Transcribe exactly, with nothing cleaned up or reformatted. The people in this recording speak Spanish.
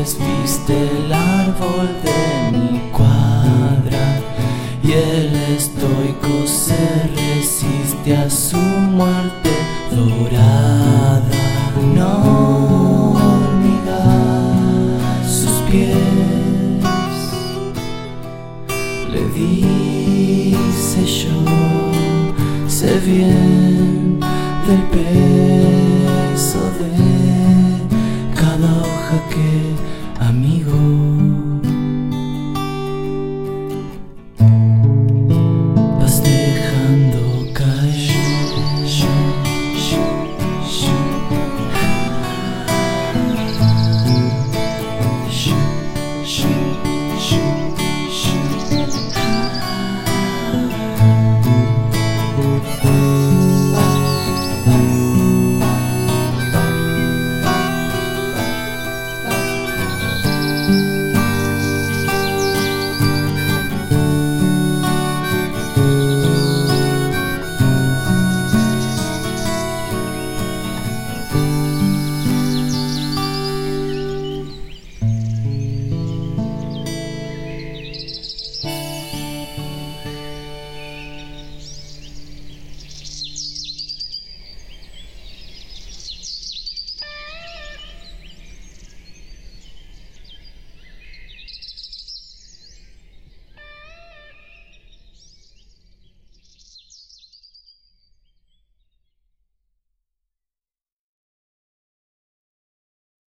viste el árbol de mi cuadra y el estoico se resiste a su muerte dorada. No hormigas sus pies, le dice yo, sé bien del pez.